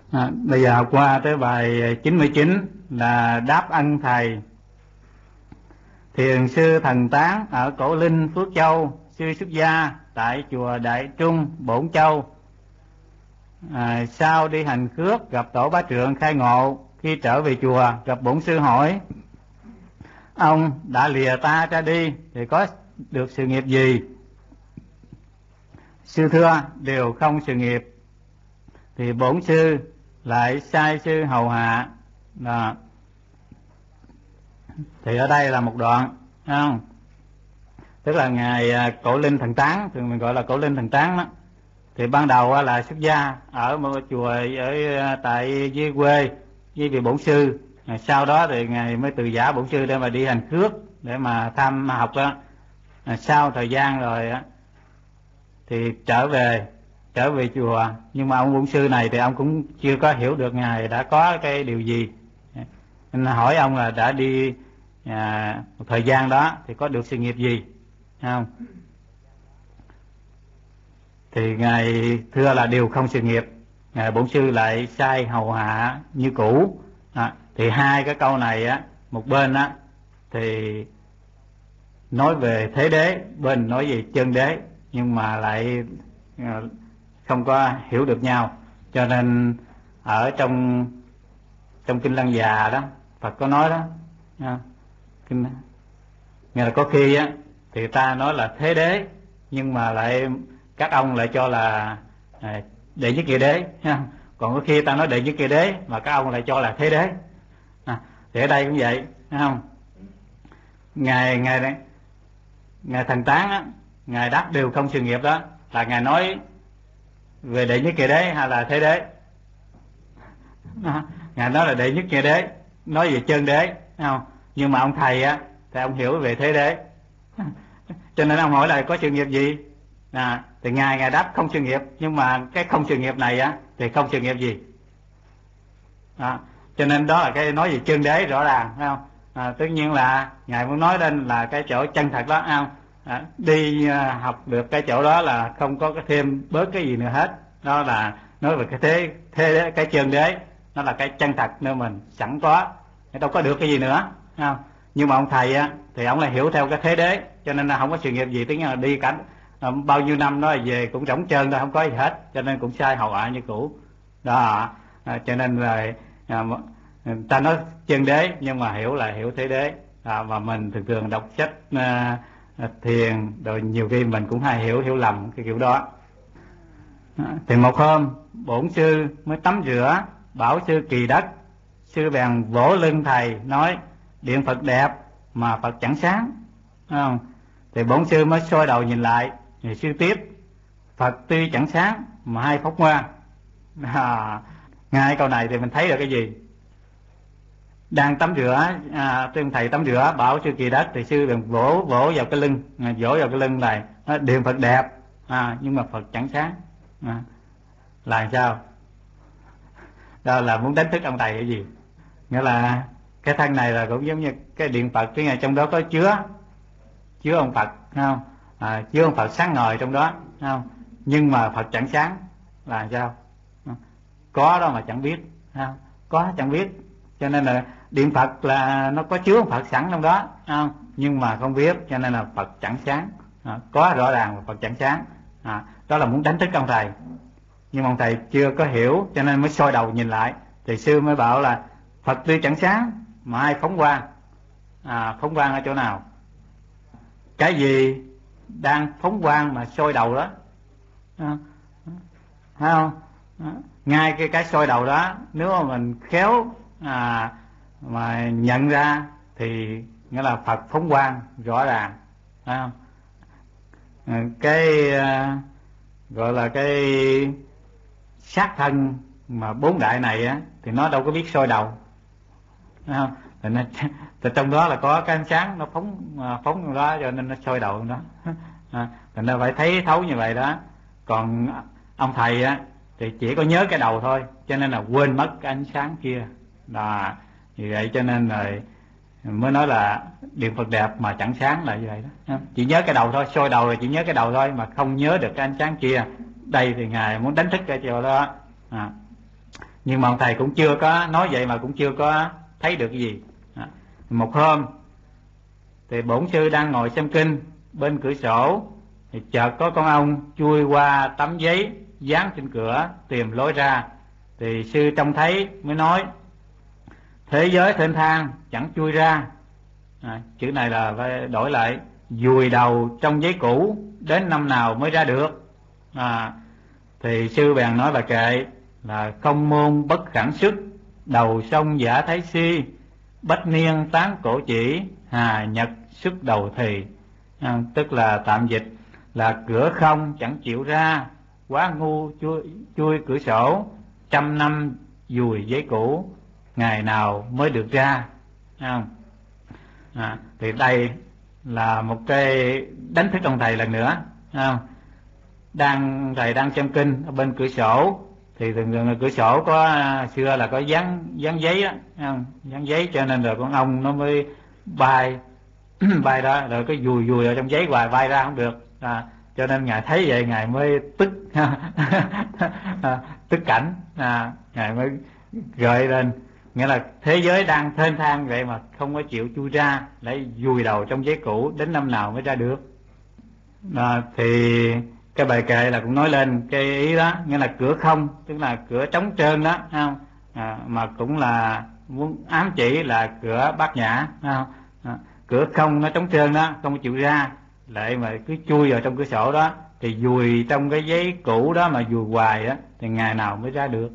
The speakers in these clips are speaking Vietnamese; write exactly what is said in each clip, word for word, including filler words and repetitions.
À, bây giờ học qua tới bài chín mươi chín là đáp ân thầy. Thiền sư Thần Tán ở Cổ Linh, Phước Châu, sư xuất gia tại chùa Đại Trung, Bổn Châu. À, sau đi hành khước gặp tổ bá trượng khai ngộ, khi trở về chùa gặp bổn sư hỏi: ông đã lìa ta ra đi thì có được sự nghiệp gì? Sư thưa đều không sự nghiệp. Thì bổn sư lại sai sư hầu hạ. Đó. Thì ở đây là một đoạn, không? Tức là ngài Cổ Linh Thần Tán, thường mình gọi là Cổ Linh Thần Tán đó. Thì ban đầu là xuất gia ở một chùa ở tại dưới quê với vị bổn sư. Sau đó thì ngài mới từ giả bổn sư để mà đi hành khước để mà tham học đó. Sau thời gian rồi thì trở về trở về chùa, nhưng mà ông bổn sư này thì ông cũng chưa có hiểu được ngài đã có cái điều gì. Nên hỏi ông là đã đi à, một thời gian đó thì có được sự nghiệp gì, không? Thì ngài thưa là đều không sự nghiệp. Ngài bổn sư lại sai hầu hạ như cũ. À, thì hai cái câu này á, một bên á thì nói về thế đế, bên nói về chân đế, nhưng mà lại không có hiểu được nhau. Cho nên ở trong trong kinh Lăng Già đó, Phật có nói đó, kinh nghĩa là có khi á thì ta nói là thế đế, nhưng mà lại các ông lại cho là à, đệ nhất nghĩa đế, còn có khi ta nói đệ nhất nghĩa đế mà các ông lại cho là thế đế. À, thì ở đây cũng vậy, thấy không? Ngài ngài ngài Thần Tán á, ngài đáp đều không sự nghiệp đó là ngài nói về đệ nhất nghĩa đế hay là thế đế? À, ngài nói là đệ nhất nghĩa đế, nói về chân đế, thấy không? Nhưng mà ông thầy á thì ông hiểu về thế đế, cho nên ông hỏi là có sự nghiệp gì. À, thì ngài ngài đáp không sự nghiệp, nhưng mà cái không sự nghiệp này á thì không sự nghiệp gì. À, cho nên đó là cái nói về chân đế rõ ràng, phải không? À, tất nhiên là ngài muốn nói lên là cái chỗ chân thật đó, phải không? À, đi à, học được cái chỗ đó là không có cái thêm bớt cái gì nữa hết. Đó là nói về cái thế thế cái chân đế, nó là cái chân thật nơi mình sẵn có, đâu có được cái gì nữa, phải không? Nhưng mà ông thầy á thì ông lại hiểu theo cái thế đế, cho nên là không có sự nghiệp gì, tiếng là đi cảnh à, bao nhiêu năm đó về cũng trống trơn đó, không có gì hết, cho nên cũng sai hầu hạ như cũ đó. À, cho nên là à, ta nói chân đế nhưng mà hiểu là hiểu thế đế. À, và mình thường thường đọc sách à, thiền rồi nhiều khi mình cũng hay hiểu hiểu lầm cái kiểu đó. À, thì một hôm bổn sư mới tắm rửa bảo sư Kỳ Đất, sư bèn vỗ lưng thầy nói: điện Phật đẹp mà Phật chẳng sáng, không? Thì bổn sư mới soi đầu nhìn lại, thì sư tiếp: Phật tuy chẳng sáng mà hai phóng ngoan. À, ngay câu này thì mình thấy được cái gì? Đang tắm rửa, à, thầy tắm rửa bảo sư Kỳ Đất, thì sư bèn vỗ vỗ vào cái lưng, à, vỗ vào cái lưng này, điện Phật đẹp à, nhưng mà Phật chẳng sáng. À, là sao? Đó là muốn đánh thức ông thầy cái gì? Nghĩa là cái thân này là cũng giống như cái điện Phật, cái ngày trong đó có chứa chứa ông Phật, không? À, chứa ông Phật sáng ngời trong đó, không? Nhưng mà Phật chẳng sáng là sao? Có đó mà chẳng biết, không? Có chẳng biết, cho nên là điện Phật là nó có chứa ông Phật sẵn trong đó, không? Nhưng mà không biết, cho nên là Phật chẳng sáng. À, có rõ ràng mà Phật chẳng sáng. À, đó là muốn đánh thức ông thầy, nhưng mà ông thầy chưa có hiểu, cho nên mới soi đầu nhìn lại, thì sư mới bảo là Phật tuy chẳng sáng mà ai phóng quang. À, phóng quang ở chỗ nào? Cái gì đang phóng quang mà soi đầu đó, à, thấy không? À, ngay cái cái soi đầu đó, nếu mà mình khéo à, mà nhận ra thì nghĩa là Phật phóng quang rõ ràng, thấy không? À, cái à, gọi là cái sát thân mà bốn đại này á thì nó đâu có biết soi đầu, thấy không? Thì, nó, thì trong đó là có cái ánh sáng nó phóng phóng trong đó, cho nên nó soi đầu trong đó. À, thì nó phải thấy thấu như vậy đó. Còn ông thầy á thì chỉ có nhớ cái đầu thôi, cho nên là quên mất cái ánh sáng kia. Đó, vì vậy cho nên là mới nói là điện Phật đẹp mà chẳng sáng là như vậy đó. Chỉ nhớ cái đầu thôi, soi đầu rồi chỉ nhớ cái đầu thôi mà không nhớ được cái ánh sáng kia. Đây thì ngài muốn đánh thức cái chỗ đó. À, Nhưng mà ông thầy cũng chưa có nói vậy mà cũng chưa có thấy được cái gì. Một hôm thì bổn sư đang ngồi xem kinh bên cửa sổ, thì chợt có con ong chui qua tấm giấy dán trên cửa tìm lối ra. Thì sư trông thấy mới nói: thế giới thênh thang chẳng chui ra. À, chữ này là phải đổi lại: dùi đầu trong giấy cũ đến năm nào mới ra được. À, thì sư bèn nói bài kệ là: không môn bất khẳng sức, đầu sông giả thái si, bách niên tán cổ chỉ, hà nhật sức đầu thì. À, tức là tạm dịch là cửa không chẳng chịu ra, quá ngu chui, chui cửa sổ, trăm năm dùi giấy cũ, ngày nào mới được ra. À, à, thì đây là một cái đánh thức ông thầy lần nữa. À, đang thầy đang xem kinh ở bên cửa sổ, thì thường thường là cửa sổ có xưa là có dán dán giấy á, dán giấy, cho nên rồi con ong nó mới bay bay đó, rồi cái dùi dùi ở trong giấy hoài, bay ra không được. À, cho nên ngài thấy vậy ngài mới tức à, tức cảnh. À, ngài mới gợi lên, nghĩa là thế giới đang thênh thang vậy mà không có chịu chui ra, lấy dùi đầu trong giấy cũ, đến năm nào mới ra được. À, thì cái bài kệ là cũng nói lên cái ý đó, nghĩa là cửa không tức là cửa trống trơn đó, không? À, mà cũng là muốn ám chỉ là cửa bát nhã, không? À, cửa không nó trống trơn đó, không chịu ra, lại mà cứ chui vào trong cửa sổ đó, thì dùi trong cái giấy cũ đó mà dùi hoài á, thì ngày nào mới ra được.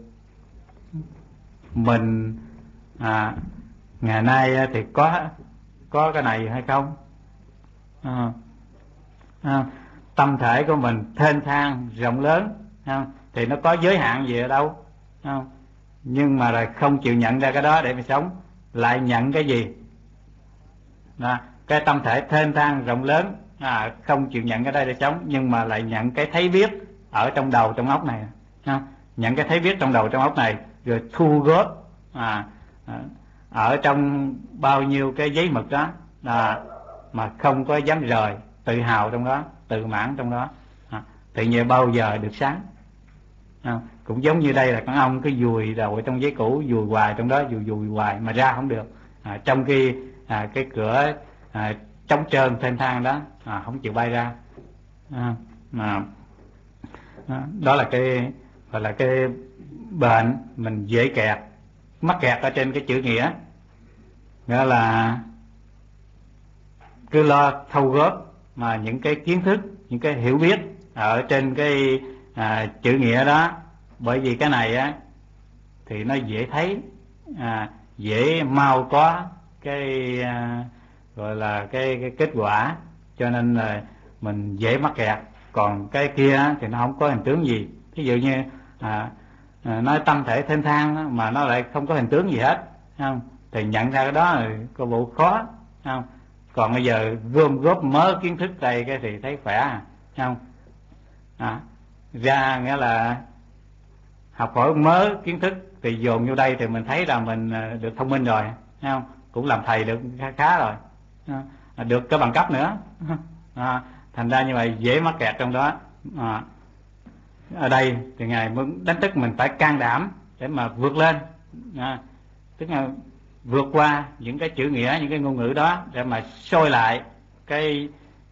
Mình à, ngày nay thì có có cái này hay không? À, à, tâm thể của mình thênh thang rộng lớn, không? Thì nó có giới hạn gì ở đâu, không? Nhưng mà là không chịu nhận ra cái đó để mà sống, lại nhận cái gì? Đó, cái tâm thể thênh thang rộng lớn, à, không chịu nhận cái đây để sống, nhưng mà lại nhận cái thấy biết ở trong đầu trong óc này, không? Nhận cái thấy biết trong đầu trong óc này, rồi thu góp à, à, ở trong bao nhiêu cái giấy mực đó, à, mà không có dám rời, tự hào trong đó, tự mãn trong đó, à, tự nhiên bao giờ được sáng. À, cũng giống như đây là con ong cứ dùi đầu trong giấy cũ, dùi hoài trong đó, dùi dùi hoài mà ra không được. À, trong khi à, cái cửa à, trống trơn thênh thang đó, à, không chịu bay ra. À, mà à, đó là cái gọi là cái bệnh mình dễ kẹt, mắc kẹt ở trên cái chữ nghĩa, nghĩa là cứ lo thâu góp mà những cái kiến thức, những cái hiểu biết ở trên cái à, chữ nghĩa đó. Bởi vì cái này á thì nó dễ thấy, à, dễ mau có cái à, gọi là cái, cái kết quả, cho nên là mình dễ mắc kẹt. Còn cái kia á, thì nó không có hình tướng gì. Ví dụ như à, à, nói tâm thể thênh thang á, mà nó lại không có hình tướng gì hết, không? Thì nhận ra cái đó là có bộ khó, không? Còn bây giờ gom góp mớ kiến thức đây cái thì thấy khỏe, không? À, ra nghĩa là học hỏi mớ kiến thức thì dồn vô đây thì mình thấy là mình được thông minh rồi, không? Cũng làm thầy được khá, khá rồi, à, được cái bằng cấp nữa. À, thành ra như vậy dễ mắc kẹt trong đó. À, ở đây thì ngài muốn đánh thức mình phải can đảm để mà vượt lên, à, tức là vượt qua những cái chữ nghĩa, những cái ngôn ngữ đó, để mà soi lại cái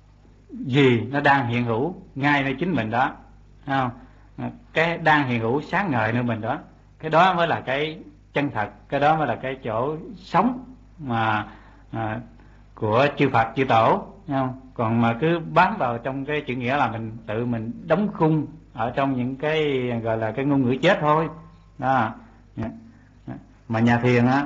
gì nó đang hiện hữu ngay nơi chính mình đó, không? Cái đang hiện hữu sáng ngời nơi mình đó, cái đó mới là cái chân thật, cái đó mới là cái chỗ sống mà à, của chư Phật chư Tổ, không? Còn mà cứ bám vào trong cái chữ nghĩa là mình tự mình đóng khung ở trong những cái gọi là cái ngôn ngữ chết thôi đó. Mà nhà thiền á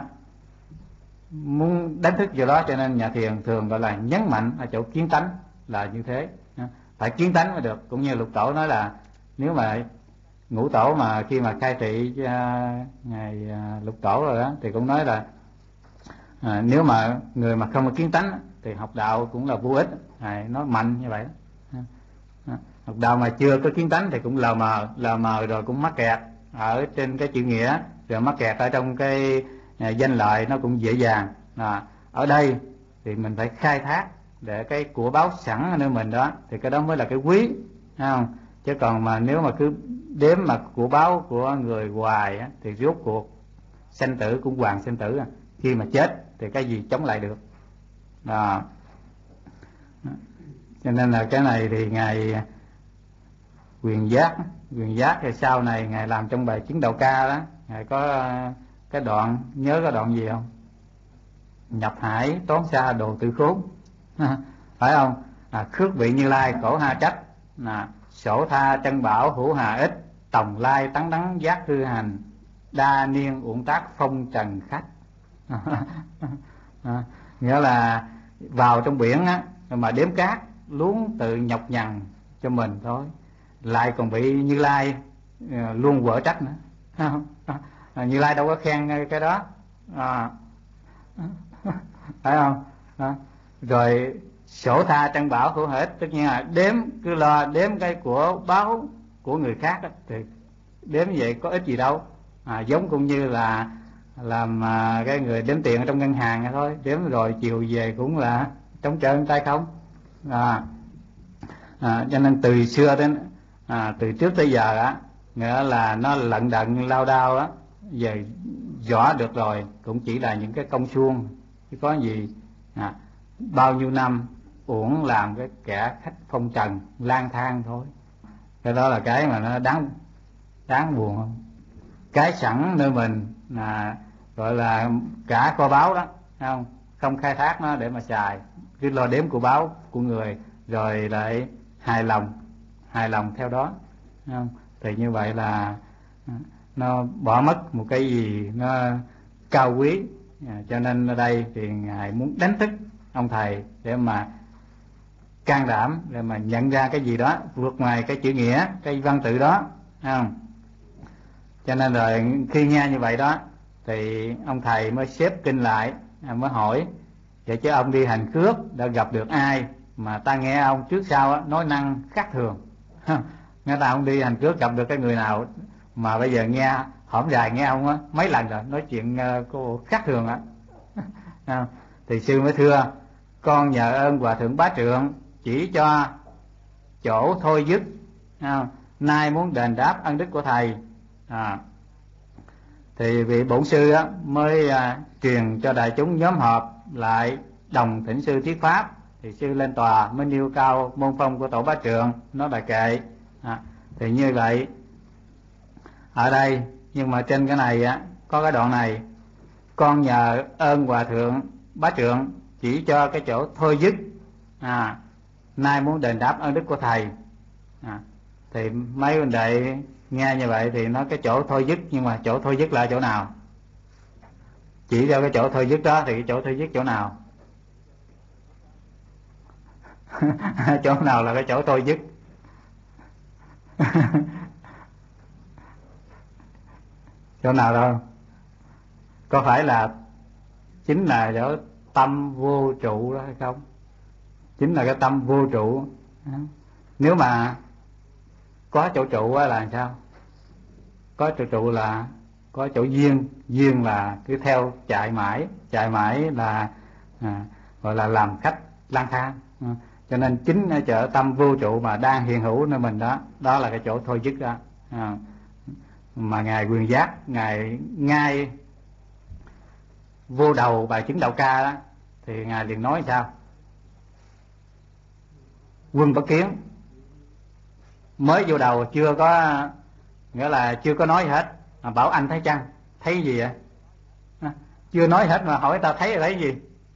muốn đánh thức vào đó, cho nên nhà thiền thường gọi là nhấn mạnh ở chỗ kiến tánh là như thế, phải kiến tánh mới được. Cũng như Lục Tổ nói là nếu mà Ngũ Tổ mà khi mà khai thị uh, ngài uh, Lục Tổ rồi đó, thì cũng nói là à, nếu mà người mà không có kiến tánh thì học đạo cũng là vô ích. Ngài nói mạnh như vậy đó. Học đạo mà chưa có kiến tánh thì cũng lờ mờ, lờ mờ rồi cũng mắc kẹt ở trên cái chữ nghĩa, rồi mắc kẹt ở trong cái à, danh lợi nó cũng dễ dàng. À, ở đây thì mình phải khai thác để cái của báo sẵn ở nơi mình đó, thì cái đó mới là cái quý, thấy không? Chứ còn mà nếu mà cứ đếm mà của báo của người hoài á, thì rốt cuộc sanh tử cũng hoàn sanh tử à. Khi mà chết thì cái gì chống lại được đó. Cho nên là cái này thì ngài Quyền Giác Quyền Giác thì sau này ngài làm trong bài Chứng Đạo Ca đó, ngài có cái đoạn, nhớ cái đoạn gì không? Nhập hải toán xa đồ tự khốn phải không? À, khước vị Như Lai khổ ha trách, à, sổ tha chân bảo hữu hà ích, tòng lai tấn đắng giác hư hành, đa niên uổng tác phong trần khách. À, nghĩa là vào trong biển á mà đếm cát luống tự nhọc nhằn cho mình thôi, lại còn bị Như Lai luôn quở trách nữa. À, Như Lai đâu có khen cái đó à, phải không? À, rồi sổ tha trân bảo hữu hết, tất nhiên là đếm, cứ lo đếm cái của báo của người khác đó, thì đếm vậy có ích gì đâu. À, giống cũng như là làm à, cái người đếm tiền ở trong ngân hàng thôi, đếm rồi chiều về cũng là trống trơn tay không. À, à, cho nên từ xưa đến à, từ trước tới giờ á, nghĩa là nó lận đận lao đao á, về rõ được rồi cũng chỉ là những cái công suông chứ có gì. À, bao nhiêu năm uổng làm cái kẻ khách phong trần lang thang thôi. Cái đó là cái mà nó đáng đáng buồn không? Cái sẵn nơi mình là gọi là cả kho báu đó, không không khai thác nó để mà xài, cứ lo đếm của báo của người rồi lại hài lòng hài lòng theo đó, không? Thì như vậy là nó bỏ mất một cái gì nó cao quý. À, cho nên ở đây thì ngài muốn đánh thức ông thầy để mà can đảm, để mà nhận ra cái gì đó vượt ngoài cái chữ nghĩa, cái văn tự đó, không? Cho nên rồi khi nghe như vậy đó thì ông thầy mới xếp kinh lại, mới hỏi vậy chứ ông đi hành khước đã gặp được ai mà ta nghe ông trước sau nói năng khác thường? Nghe ta ông đi hành khước gặp được cái người nào mà bây giờ nghe hổm dài nghe ông á mấy lần rồi nói chuyện uh, cô khác thường á. Thì sư mới thưa con nhờ ơn hòa thượng Bá Trượng chỉ cho chỗ thôi dứt, à, nay muốn đền đáp ân đức của thầy. À, thì vị bổn sư á, mới à, truyền cho đại chúng nhóm họp lại đồng thỉnh sư thuyết pháp. Thì sư lên tòa mới nêu cao môn phong của tổ Bá Trượng, nó bài kệ. À, thì như vậy ở đây, nhưng mà trên cái này á, có cái đoạn này: con nhờ ơn hòa thượng Bá Trượng chỉ cho cái chỗ thôi dứt, à, nay muốn đền đáp ơn đức của thầy. À, thì mấy huynh đệ nghe như vậy thì nói cái chỗ thôi dứt, nhưng mà chỗ thôi dứt là chỗ nào? Chỉ cho cái chỗ thôi dứt đó thì cái chỗ thôi dứt chỗ nào? Chỗ nào là cái chỗ thôi dứt? Chỗ nào đâu? Có phải là chính là chỗ tâm vô trụ đó hay không? Chính là cái tâm vô trụ. Nếu mà có chỗ trụ là làm sao? Có chỗ trụ là có chỗ duyên, duyên là cứ theo chạy mãi, chạy mãi là à, gọi là làm khách lang thang. À, cho nên chính ở chỗ tâm vô trụ mà đang hiện hữu nơi mình đó, đó là cái chỗ thôi dứt đó. À, mà ngài Quyền Giác, ngài ngay vô đầu bài Chứng Đạo Ca đó thì ngài liền nói sao? Quân Bất Kiến mới vô đầu chưa có, nghĩa là chưa có nói gì hết, mà bảo anh thấy chăng? Thấy gì vậy? À, chưa nói hết mà hỏi ta thấy là thấy gì?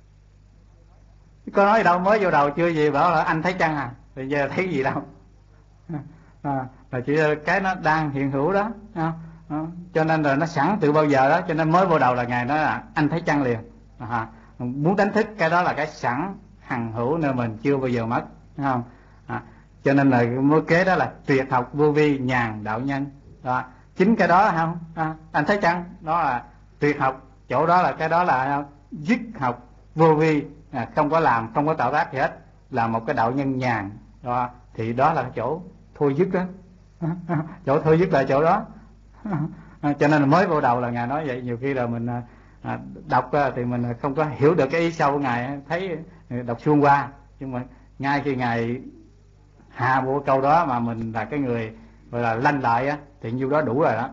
Có nói đâu, mới vô đầu chưa gì bảo là anh thấy chăng à? Thì giờ thấy gì đâu? À, là chỉ cái nó đang hiện hữu đó. À, à, cho nên là nó sẵn từ bao giờ đó, cho nên mới vô đầu là ngài nói là anh thấy chăng liền. À, muốn đánh thức cái đó là cái sẵn hằng hữu nơi mình chưa bao giờ mất, đúng không? À, cho nên là mối kế đó là tuyệt học vô vi nhàn đạo nhân đó. Chính cái đó không? À, anh thấy chăng? Đó là tuyệt học, chỗ đó là cái đó là dứt học vô vi, à, không có làm, không có tạo tác gì hết, là một cái đạo nhân nhàn đó. Thì đó là cái chỗ thôi dứt đó. Chỗ thôi dứt là chỗ đó. À, cho nên là mới vô đầu là ngài nói vậy. Nhiều khi là mình à, đọc thì mình không có hiểu được cái ý sâu của ngài, thấy đọc suông qua, nhưng mà ngay khi ngài hạ bộ câu đó mà mình là cái người gọi là lanh lợi á, thì nhiêu đó đủ rồi đó.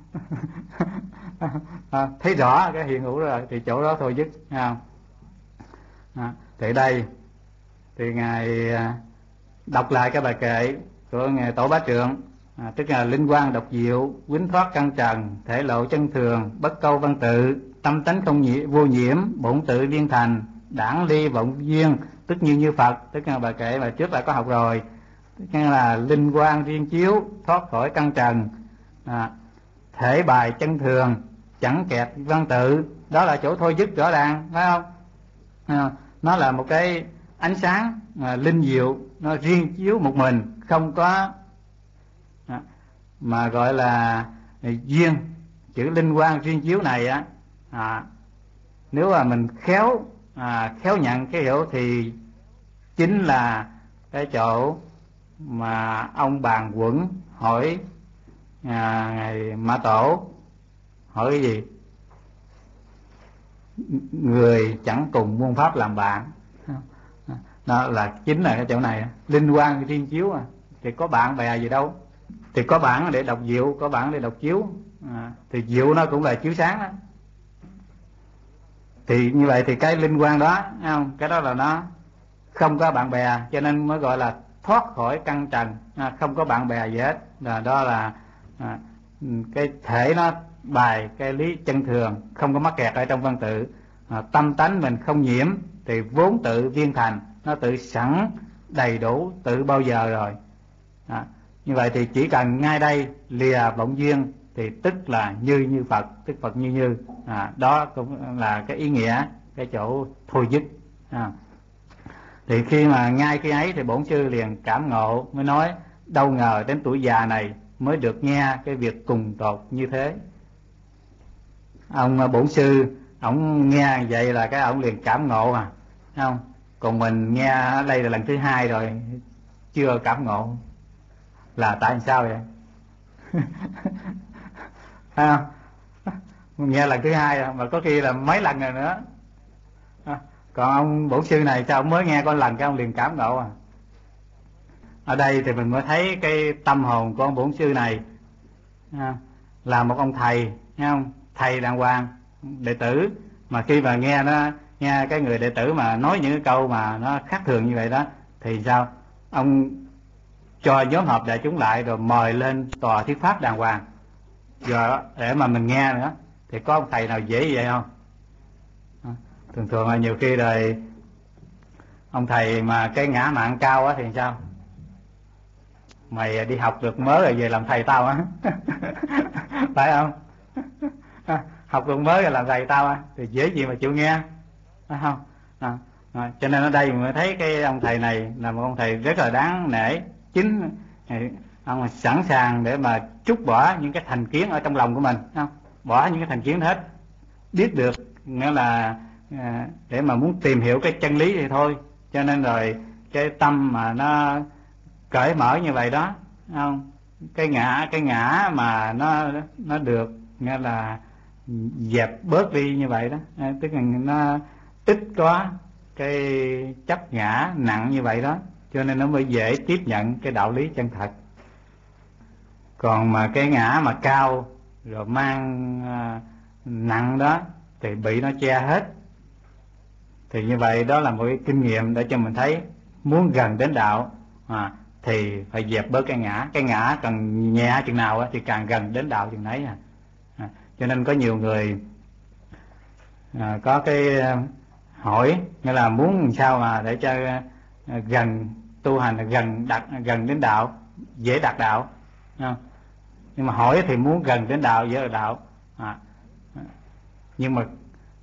À, thấy rõ cái hiện hữu rồi thì chỗ đó thôi dứt, không? À, thì đây thì ngài đọc lại cái bài kệ của ngài Tổ Bá Trượng, à, tức là linh quang độc diệu, quýnh thoát căn trần, thể lộ chân thường, bất câu văn tự, tâm tánh không nhiễm, vô nhiễm, bổn tự liên thành, đảng ly vọng duyên, tức như như Phật. Tức là bài kệ mà trước đã có học rồi, tức là linh quang riêng chiếu, thoát khỏi căn trần, à, thể bài chân thường, chẳng kẹt văn tự. Đó là chỗ thôi dứt rõ ràng, phải không? À, nó là một cái ánh sáng à, linh diệu, nó riêng chiếu một mình, không có à, mà gọi là duyên. Chữ linh quang riêng chiếu này á, à, nếu mà mình khéo à, khéo nhận cái hiểu thì chính là cái chỗ mà ông Bàn Quẩn hỏi à, ngài Mã Tổ, hỏi cái gì? Người chẳng cùng muôn pháp làm bạn. Đó là chính là cái chỗ này, linh quang riêng chiếu à, thì có bạn bè gì đâu, thì có bản để đọc diệu, có bản để đọc chiếu, à, thì diệu nó cũng là chiếu sáng đó. Thì như vậy thì cái linh quang đó, không? Cái đó là nó không có bạn bè, cho nên mới gọi là thoát khỏi căn trần, à, không có bạn bè gì hết. Là đó là à, cái thể nó bài cái lý chân thường, không có mắc kẹt ở trong văn tự, à, tâm tánh mình không nhiễm thì vốn tự viên thành, nó tự sẵn đầy đủ tự bao giờ rồi. À, như vậy thì chỉ cần ngay đây lìa vọng duyên thì tức là như như Phật, tức Phật như như, à, đó cũng là cái ý nghĩa cái chỗ thôi dứt. À, thì khi mà ngay khi ấy thì bổn sư liền cảm ngộ, mới nói đâu ngờ đến tuổi già này mới được nghe cái việc cùng tột như thế. Ông bổn sư ổng nghe vậy là cái ổng liền cảm ngộ, à không? Còn mình nghe ở đây là lần thứ hai rồi chưa cảm ngộ, là tại sao vậy? À, nghe lần thứ hai rồi, mà có khi là mấy lần rồi nữa. À, còn ông bổn sư này sao ông mới nghe có lần cái ông liền cảm ngộ à? Ở đây thì mình mới thấy cái tâm hồn của ông bổn sư này, à, là một ông thầy, nghe không? Thầy đàng hoàng, đệ tử, mà khi mà nghe nó nghe cái người đệ tử mà nói những cái câu mà nó khác thường như vậy đó, thì sao? Ông cho nhóm họp đại chúng lại rồi mời lên tòa thuyết pháp đàng hoàng, giờ để mà mình nghe nữa. Thì có ông thầy nào dễ vậy không? À, thường thường là nhiều khi rồi ông thầy mà cái ngã mạn cao á thì sao? Mày đi học được mới rồi về làm thầy tao á. Phải không? À, học được mới rồi làm thầy tao á, thì dễ gì mà chịu nghe, phải không? À, à, cho nên ở đây mình mới thấy cái ông thầy này là một ông thầy rất là đáng nể. Chính ông sẵn sàng để mà trút bỏ những cái thành kiến ở trong lòng của mình, không? Bỏ những cái thành kiến hết, biết được nghĩa là à, để mà muốn tìm hiểu cái chân lý thì thôi. Cho nên rồi cái tâm mà nó cởi mở như vậy đó, không? Cái ngã cái ngã mà nó nó được nghĩa là dẹp bớt đi như vậy đó, à, tức là nó ít có cái chấp ngã nặng như vậy đó, cho nên nó mới dễ tiếp nhận cái đạo lý chân thật. Còn mà cái ngã mà cao rồi mang à, nặng đó thì bị nó che hết. Thì như vậy đó là một cái kinh nghiệm để cho mình thấy muốn gần đến đạo à, thì phải dẹp bớt cái ngã. Cái ngã càng nhẹ chừng nào thì càng gần đến đạo chừng nấy. À. À, cho nên có nhiều người à, có cái hỏi nghĩa là muốn làm sao mà để cho à, gần tu hành, gần đặt gần đến đạo, dễ đạt đạo. À, nhưng mà hỏi thì muốn gần đến đạo, dễ đạt đạo. À, nhưng mà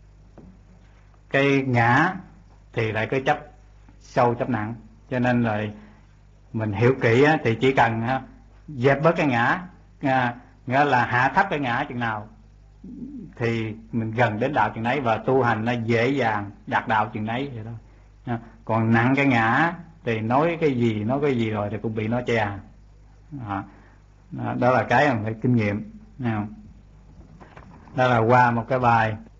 cái ngã thì lại cái chấp sâu chấp nặng. Cho nên rồi mình hiểu kỹ á, thì chỉ cần ha, dẹp bớt cái ngã, à, nghĩa là hạ thấp cái ngã chừng nào thì mình gần đến đạo chừng nấy, và tu hành nó dễ dàng đạt đạo chừng nấy vậy thôi. À, còn nặng cái ngã thì nói cái gì nói cái gì rồi thì cũng bị nó che. À, đó là cái mà phải kinh nghiệm. Đó là qua một cái bài